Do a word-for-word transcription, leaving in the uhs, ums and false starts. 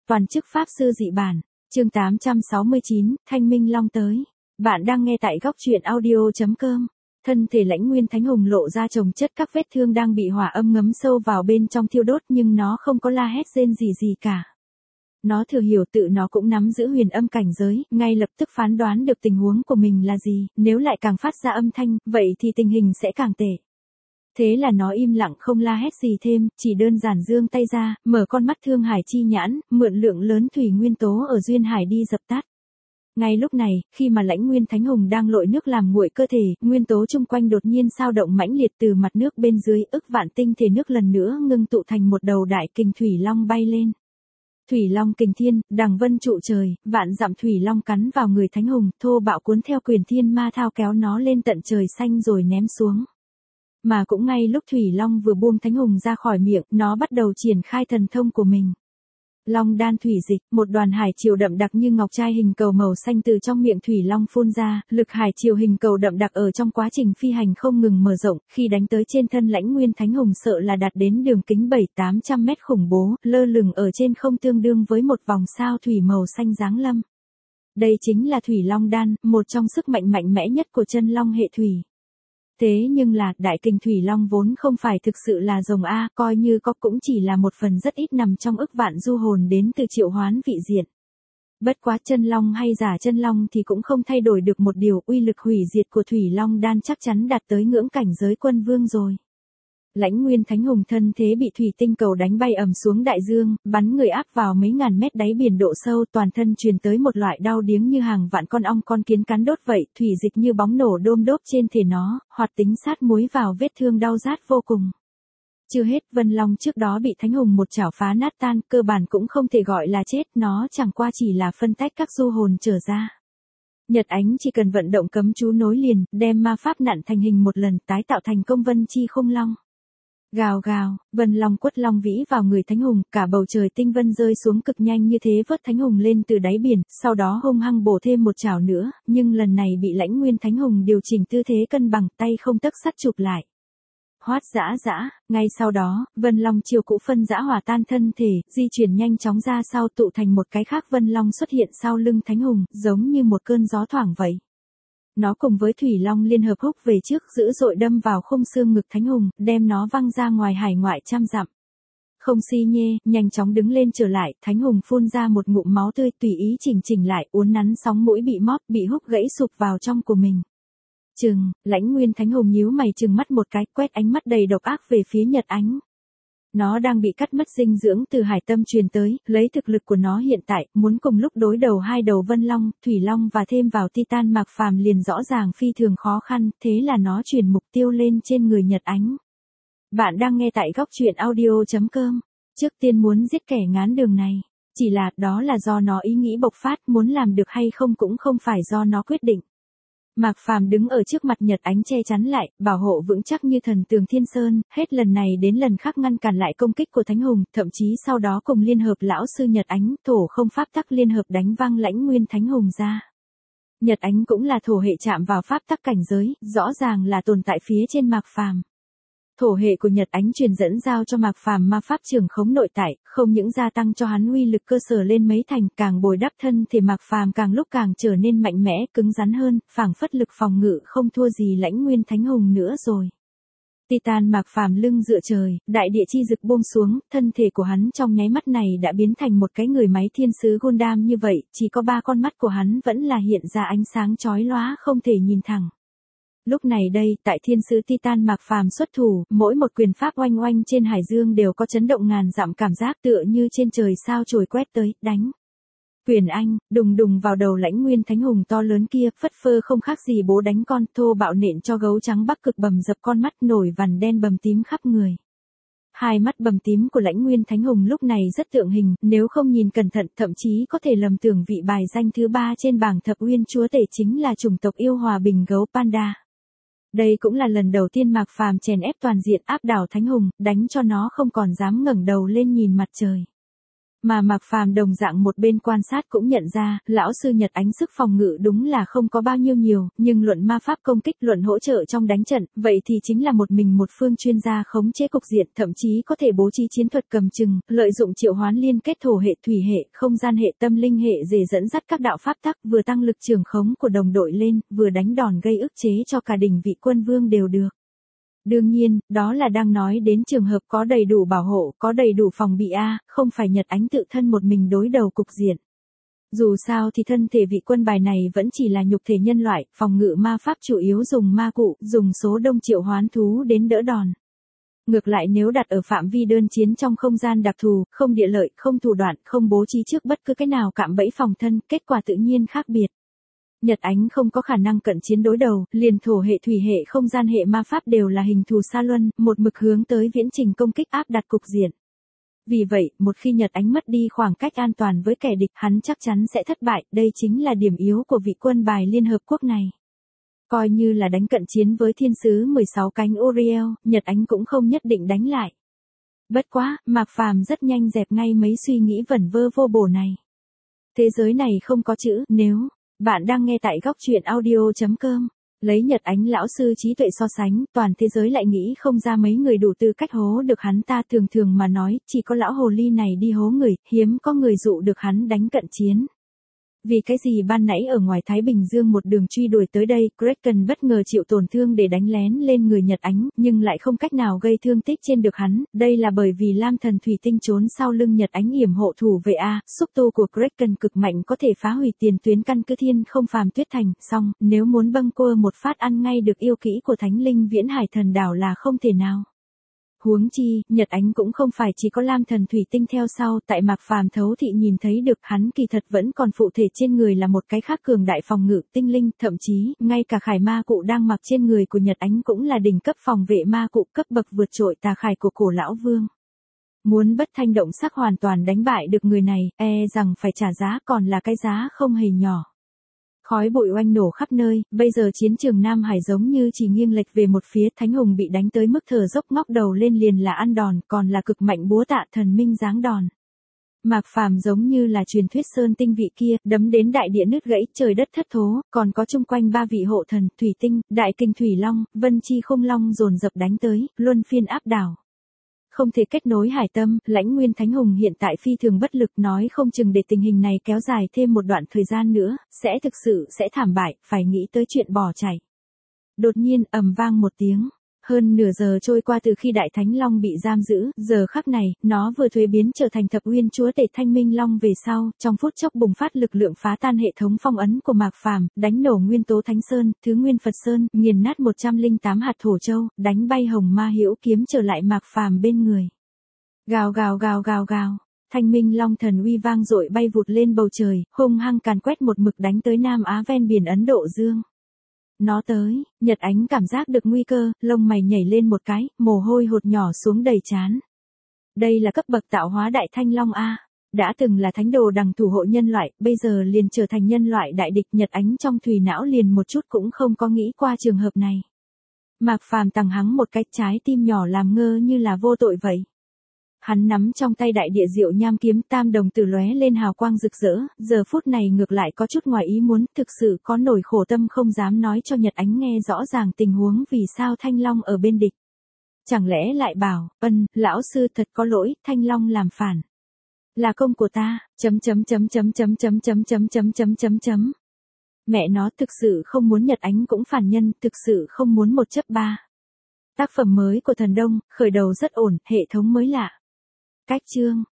Toàn chức Pháp Sư dị bản, chương tám trăm sáu mươi chín, Thanh Minh Long tới. Bạn đang nghe tại góc truyện audio chấm com. Thân thể Lãnh Nguyên Thánh Hùng lộ ra chồng chất các vết thương đang bị hỏa âm ngấm sâu vào bên trong thiêu đốt, nhưng nó không có la hét rên gì gì cả. Nó thừa hiểu tự nó cũng nắm giữ huyền âm cảnh giới, ngay lập tức phán đoán được tình huống của mình là gì, nếu lại càng phát ra âm thanh, vậy thì tình hình sẽ càng tệ. Thế là nó im lặng không la hét gì thêm, chỉ đơn giản giương tay ra, mở con mắt thương hải chi nhãn, mượn lượng lớn thủy nguyên tố ở duyên hải đi dập tắt. Ngay lúc này, khi mà Lãnh Nguyên Thánh Hùng đang lội nước làm nguội cơ thể, nguyên tố chung quanh đột nhiên sao động mãnh liệt, từ mặt nước bên dưới, ức vạn tinh thể nước lần nữa ngưng tụ thành một đầu đại kình thủy long bay lên. Thủy long kình thiên, đằng vân trụ trời, vạn dặm thủy long cắn vào người Thánh Hùng, thô bạo cuốn theo quyền thiên ma thao kéo nó lên tận trời xanh rồi ném xuống. Mà cũng ngay lúc Thủy Long vừa buông Thánh Hùng ra khỏi miệng, nó bắt đầu triển khai thần thông của mình. Long đan thủy dịch, một đoàn hải triều đậm đặc như ngọc trai hình cầu màu xanh từ trong miệng Thủy Long phun ra, lực hải triều hình cầu đậm đặc ở trong quá trình phi hành không ngừng mở rộng, khi đánh tới trên thân Lãnh Nguyên Thánh Hùng sợ là đạt đến đường kính bảy tám trăm mét khủng bố, lơ lửng ở trên không tương đương với một vòng sao thủy màu xanh giáng lâm. Đây chính là Thủy Long đan, một trong sức mạnh mạnh mẽ nhất của chân long hệ thủy. Thế nhưng là, đại kình Thủy Long vốn không phải thực sự là rồng A, coi như có cũng chỉ là một phần rất ít nằm trong ức vạn du hồn đến từ triệu hoán vị diện. Bất quá chân long hay giả chân long thì cũng không thay đổi được một điều, uy lực hủy diệt của Thủy Long đan chắc chắn đạt tới ngưỡng cảnh giới quân vương rồi. Lãnh Nguyên Thánh Hùng thân thế bị thủy tinh cầu đánh bay ầm xuống đại dương, bắn người áp vào mấy ngàn mét đáy biển độ sâu, toàn thân truyền tới một loại đau điếng như hàng vạn con ong con kiến cắn đốt vậy, thủy dịch như bóng nổ đôm đốp trên thể nó, hoạt tính sát muối vào vết thương đau rát vô cùng. Chưa hết, Vân Long trước đó bị Thánh Hùng một chảo phá nát tan, cơ bản cũng không thể gọi là chết, nó chẳng qua chỉ là phân tách các du hồn trở ra. Nhật Ánh chỉ cần vận động cấm chú nối liền, đem ma pháp nặn thành hình một lần, tái tạo thành công vân chi khung long. Gào gào, Vân Long quất long vĩ vào người Thánh Hùng, cả bầu trời tinh vân rơi xuống cực nhanh như thế vớt Thánh Hùng lên từ đáy biển, sau đó hung hăng bổ thêm một chảo nữa, nhưng lần này bị Lãnh Nguyên Thánh Hùng điều chỉnh tư thế cân bằng, tay không tấc sắt chụp lại. Hoát dã dã, ngay sau đó, Vân Long chiêu cũ phân dã hòa tan thân thể, di chuyển nhanh chóng ra sau tụ thành một cái khác Vân Long xuất hiện sau lưng Thánh Hùng, giống như một cơn gió thoảng vậy. Nó cùng với Thủy Long liên hợp húc về trước dữ dội đâm vào khung xương ngực Thánh Hùng, đem nó văng ra ngoài hải ngoại trăm dặm. Không si nhê, nhanh chóng đứng lên trở lại, Thánh Hùng phun ra một ngụm máu tươi, tùy ý chỉnh chỉnh lại, uốn nắn sóng mũi bị móp, bị húc gãy sụp vào trong của mình. Chừng, Lãnh Nguyên Thánh Hùng nhíu mày chừng mắt một cái, quét ánh mắt đầy độc ác về phía Nhật Ánh. Nó đang bị cắt mất dinh dưỡng từ hải tâm truyền tới, lấy thực lực của nó hiện tại, muốn cùng lúc đối đầu hai đầu Vân Long, Thủy Long và thêm vào Titan Mạc Phàm liền rõ ràng phi thường khó khăn, thế là nó chuyển mục tiêu lên trên người Nhật Ánh. Bạn đang nghe tại góc truyện audio chấm com. Trước tiên muốn giết kẻ ngán đường này, chỉ là đó là do nó ý nghĩ bộc phát, muốn làm được hay không cũng không phải do nó quyết định. Mạc Phàm đứng ở trước mặt Nhật Ánh che chắn lại, bảo hộ vững chắc như thần tường thiên sơn, hết lần này đến lần khác ngăn cản lại công kích của Thánh Hùng, thậm chí sau đó cùng liên hợp lão sư Nhật Ánh, thổ không pháp tắc liên hợp đánh văng Lãnh Nguyên Thánh Hùng ra. Nhật Ánh cũng là thổ hệ chạm vào pháp tắc cảnh giới, rõ ràng là tồn tại phía trên Mạc Phàm. Thổ hệ của Nhật Ánh truyền dẫn giao cho Mạc Phàm ma pháp trưởng khống nội tại, không những gia tăng cho hắn uy lực cơ sở lên mấy thành, càng bồi đắp thân thể Mạc Phàm càng lúc càng trở nên mạnh mẽ, cứng rắn hơn, phảng phất lực phòng ngự không thua gì Lãnh Nguyên Thánh Hùng nữa rồi. Titan Mạc Phàm lưng dựa trời, đại địa chi dực buông xuống, thân thể của hắn trong nháy mắt này đã biến thành một cái người máy thiên sứ Gundam như vậy, chỉ có ba con mắt của hắn vẫn là hiện ra ánh sáng chói lóa không thể nhìn thẳng. Lúc này đây, tại thiên sứ Titan Mạc Phàm xuất thủ, mỗi một quyền pháp oanh oanh trên hải dương đều có chấn động ngàn dặm cảm giác tựa như trên trời sao chổi quét tới, đánh. Quyền anh, đùng đùng vào đầu Lãnh Nguyên Thánh Hùng to lớn kia, phất phơ không khác gì bố đánh con, thô bạo nện cho gấu trắng Bắc Cực bầm dập con mắt, nổi vằn đen bầm tím khắp người. Hai mắt bầm tím của Lãnh Nguyên Thánh Hùng lúc này rất tượng hình, nếu không nhìn cẩn thận thậm chí có thể lầm tưởng vị bài danh thứ ba trên bảng thập uyên chúa tể chính là chủng tộc yêu hòa bình gấu panda. Đây cũng là lần đầu tiên Mạc Phàm chèn ép toàn diện áp đảo Thánh Hùng, đánh cho nó không còn dám ngẩng đầu lên nhìn mặt trời. Mà Mạc Phàm đồng dạng một bên quan sát cũng nhận ra, lão sư Nhật Ánh sức phòng ngự đúng là không có bao nhiêu nhiều, nhưng luận ma pháp công kích, luận hỗ trợ trong đánh trận, vậy thì chính là một mình một phương chuyên gia khống chế cục diện, thậm chí có thể bố trí chiến thuật cầm chừng, lợi dụng triệu hoán liên kết thổ hệ, thủy hệ, không gian hệ, tâm linh hệ để dẫn dắt các đạo pháp tắc, vừa tăng lực trường khống của đồng đội lên, vừa đánh đòn gây ức chế cho cả đỉnh vị quân vương đều được. Đương nhiên, đó là đang nói đến trường hợp có đầy đủ bảo hộ, có đầy đủ phòng bị A, không phải Nhật Ánh tự thân một mình đối đầu cục diện. Dù sao thì thân thể vị quân bài này vẫn chỉ là nhục thể nhân loại, phòng ngự ma pháp chủ yếu dùng ma cụ, dùng số đông triệu hoán thú đến đỡ đòn. Ngược lại nếu đặt ở phạm vi đơn chiến trong không gian đặc thù, không địa lợi, không thủ đoạn, không bố trí trước bất cứ cái nào cạm bẫy phòng thân, kết quả tự nhiên khác biệt. Nhật Ánh không có khả năng cận chiến đối đầu, liền thổ hệ, thủy hệ, không gian hệ ma pháp đều là hình thù xa luân, một mực hướng tới viễn trình công kích áp đặt cục diện. Vì vậy, một khi Nhật Ánh mất đi khoảng cách an toàn với kẻ địch, hắn chắc chắn sẽ thất bại, đây chính là điểm yếu của vị quân bài Liên Hợp Quốc này. Coi như là đánh cận chiến với thiên sứ mười sáu cánh Uriel, Nhật Ánh cũng không nhất định đánh lại. Bất quá, Mạc Phàm rất nhanh dẹp ngay mấy suy nghĩ vẩn vơ vô bổ này. Thế giới này không có chữ nếu. Bạn đang nghe tại góc truyện audio chấm com. Lấy Nhật Ánh lão sư trí tuệ so sánh, toàn thế giới lại nghĩ không ra mấy người đủ tư cách hố được hắn ta, thường thường mà nói, chỉ có lão hồ ly này đi hố người, hiếm có người dụ được hắn đánh cận chiến. Vì cái gì ban nãy ở ngoài Thái Bình Dương một đường truy đuổi tới đây, Kraken bất ngờ chịu tổn thương để đánh lén lên người Nhật Ánh, nhưng lại không cách nào gây thương tích trên được hắn, đây là bởi vì Lam Thần Thủy Tinh trốn sau lưng Nhật Ánh yểm hộ thủ vệ A, xúc tu của Kraken cực mạnh có thể phá hủy tiền tuyến căn cứ thiên không phàm tuyết thành, song, nếu muốn bâng quơ một phát ăn ngay được yêu kỹ của Thánh Linh Viễn Hải Thần Đảo là không thể nào. Huống chi, Nhật Ánh cũng không phải chỉ có Lam Thần Thủy Tinh theo sau, tại Mạc Phàm thấu thị nhìn thấy được hắn kỳ thật vẫn còn phụ thể trên người là một cái khác cường đại phòng ngự tinh linh, thậm chí, ngay cả khải ma cụ đang mặc trên người của Nhật Ánh cũng là đỉnh cấp phòng vệ ma cụ cấp bậc vượt trội tà khải của cổ lão vương. Muốn bất thanh động sắc hoàn toàn đánh bại được người này, e rằng phải trả giá còn là cái giá không hề nhỏ. Khói bụi oanh nổ khắp nơi, bây giờ chiến trường Nam Hải giống như chỉ nghiêng lệch về một phía, Thánh Hùng bị đánh tới mức thở dốc ngóc đầu lên liền là ăn đòn, còn là cực mạnh búa tạ thần minh giáng đòn. Mạc Phàm giống như là truyền thuyết sơn tinh vị kia, đấm đến đại địa nứt gãy, trời đất thất thố, còn có chung quanh ba vị hộ thần, Thủy Tinh, Đại Kinh Thủy Long, Vân Chi Khung Long dồn dập đánh tới, luân phiên áp đảo. Không thể kết nối hải tâm, Lãnh Nguyên Thánh Hùng hiện tại phi thường bất lực, nói không chừng để tình hình này kéo dài thêm một đoạn thời gian nữa, sẽ thực sự sẽ thảm bại, phải nghĩ tới chuyện bỏ chạy. Đột nhiên, ầm vang một tiếng. Hơn nửa giờ trôi qua từ khi Đại Thánh Long bị giam giữ, giờ khắc này, nó vừa thuế biến trở thành thập uyên chúa tể Thanh Minh Long về sau, trong phút chốc bùng phát lực lượng phá tan hệ thống phong ấn của Mạc Phàm, đánh nổ nguyên tố Thánh Sơn, Thứ Nguyên Phật Sơn, nghiền nát một trăm lẻ tám hạt thổ châu, đánh bay Hồng Ma Hữu Kiếm trở lại Mạc Phàm bên người. Gào gào gào gào gào, Thanh Minh Long thần uy vang dội bay vụt lên bầu trời, hung hăng càn quét một mực đánh tới Nam Á ven biển Ấn Độ Dương. Nó tới, Nhật Ánh cảm giác được nguy cơ, lông mày nhảy lên một cái, mồ hôi hột nhỏ xuống đầy trán. Đây là cấp bậc tạo hóa Đại Thanh Long A. Đã từng là thánh đồ đằng thủ hộ nhân loại, bây giờ liền trở thành nhân loại đại địch. Nhật Ánh trong thùy não liền một chút cũng không có nghĩ qua trường hợp này. Mạc Phàm tằng hắng một cái, trái tim nhỏ làm ngơ như là vô tội vậy. Hắn nắm trong tay đại địa diệu nham kiếm, tam đồng tử lóe lên hào quang rực rỡ, giờ phút này ngược lại có chút ngoài ý muốn, thực sự có nổi khổ tâm không dám nói cho Nhật Ánh nghe rõ ràng tình huống vì sao Thanh Long ở bên địch. Chẳng lẽ lại bảo, ân, lão sư thật có lỗi, Thanh Long làm phản. Là công của ta, chấm chấm chấm chấm chấm chấm chấm chấm chấm chấm chấm chấm. Mẹ nó thực sự không muốn Nhật Ánh cũng phản nhân, thực sự không muốn một chấp ba. Tác phẩm mới của Thần Đông, khởi đầu rất ổn, hệ thống mới lạ. Cách chương